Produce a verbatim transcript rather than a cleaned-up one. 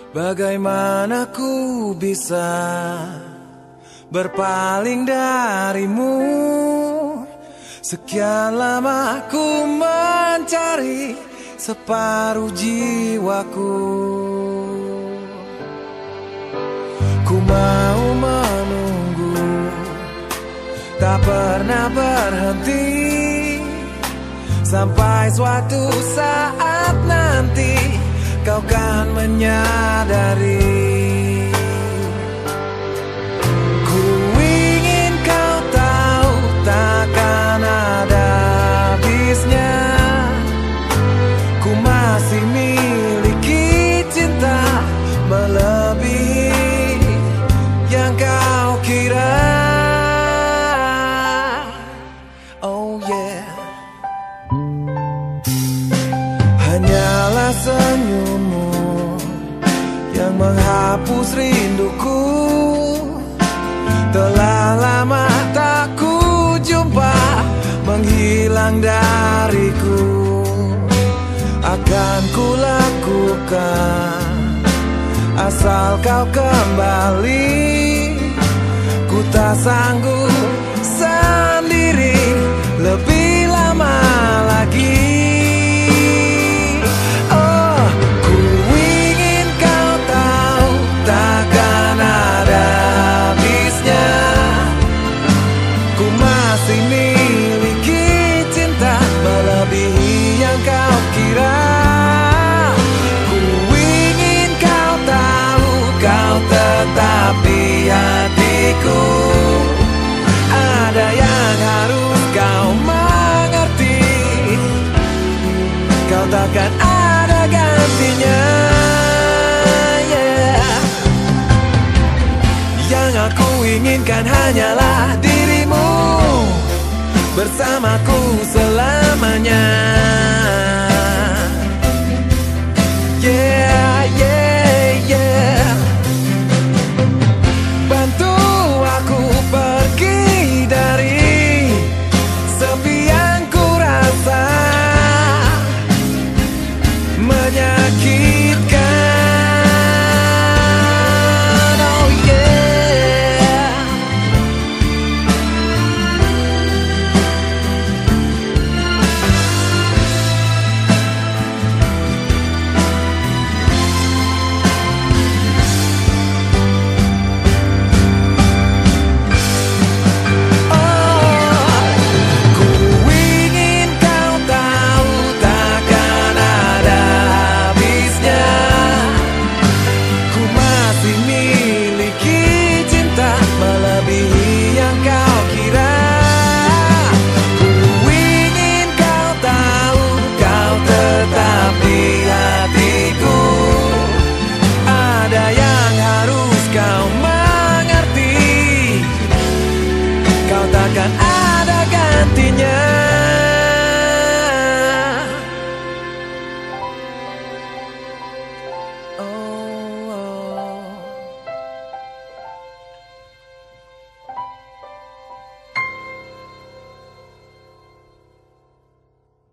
Bagaimana ku bisa berpaling darimu? Sekian lama ku mencari separuh jiwaku. Ku mau menunggu, tak pernah berhenti, sampai suatu saat nanti kau kan menyadari. Ku ingin kau tahu takkan ada habisnya. Ku masih miliki cinta melebihi yang kau kira. Oh yeah. Hanyalah senyummu yang menghapus rinduku. Telah lama tak ku jumpa, menghilang dariku. Akan ku lakukan asal kau kembali. Ku tak sanggup sendiri lebih lama lagi. Tapi hatiku ada yang harus kau mengerti. Kau takkan ada gantinya, yeah. Yang aku inginkan hanyalah dirimu bersamaku selamanya, yeah.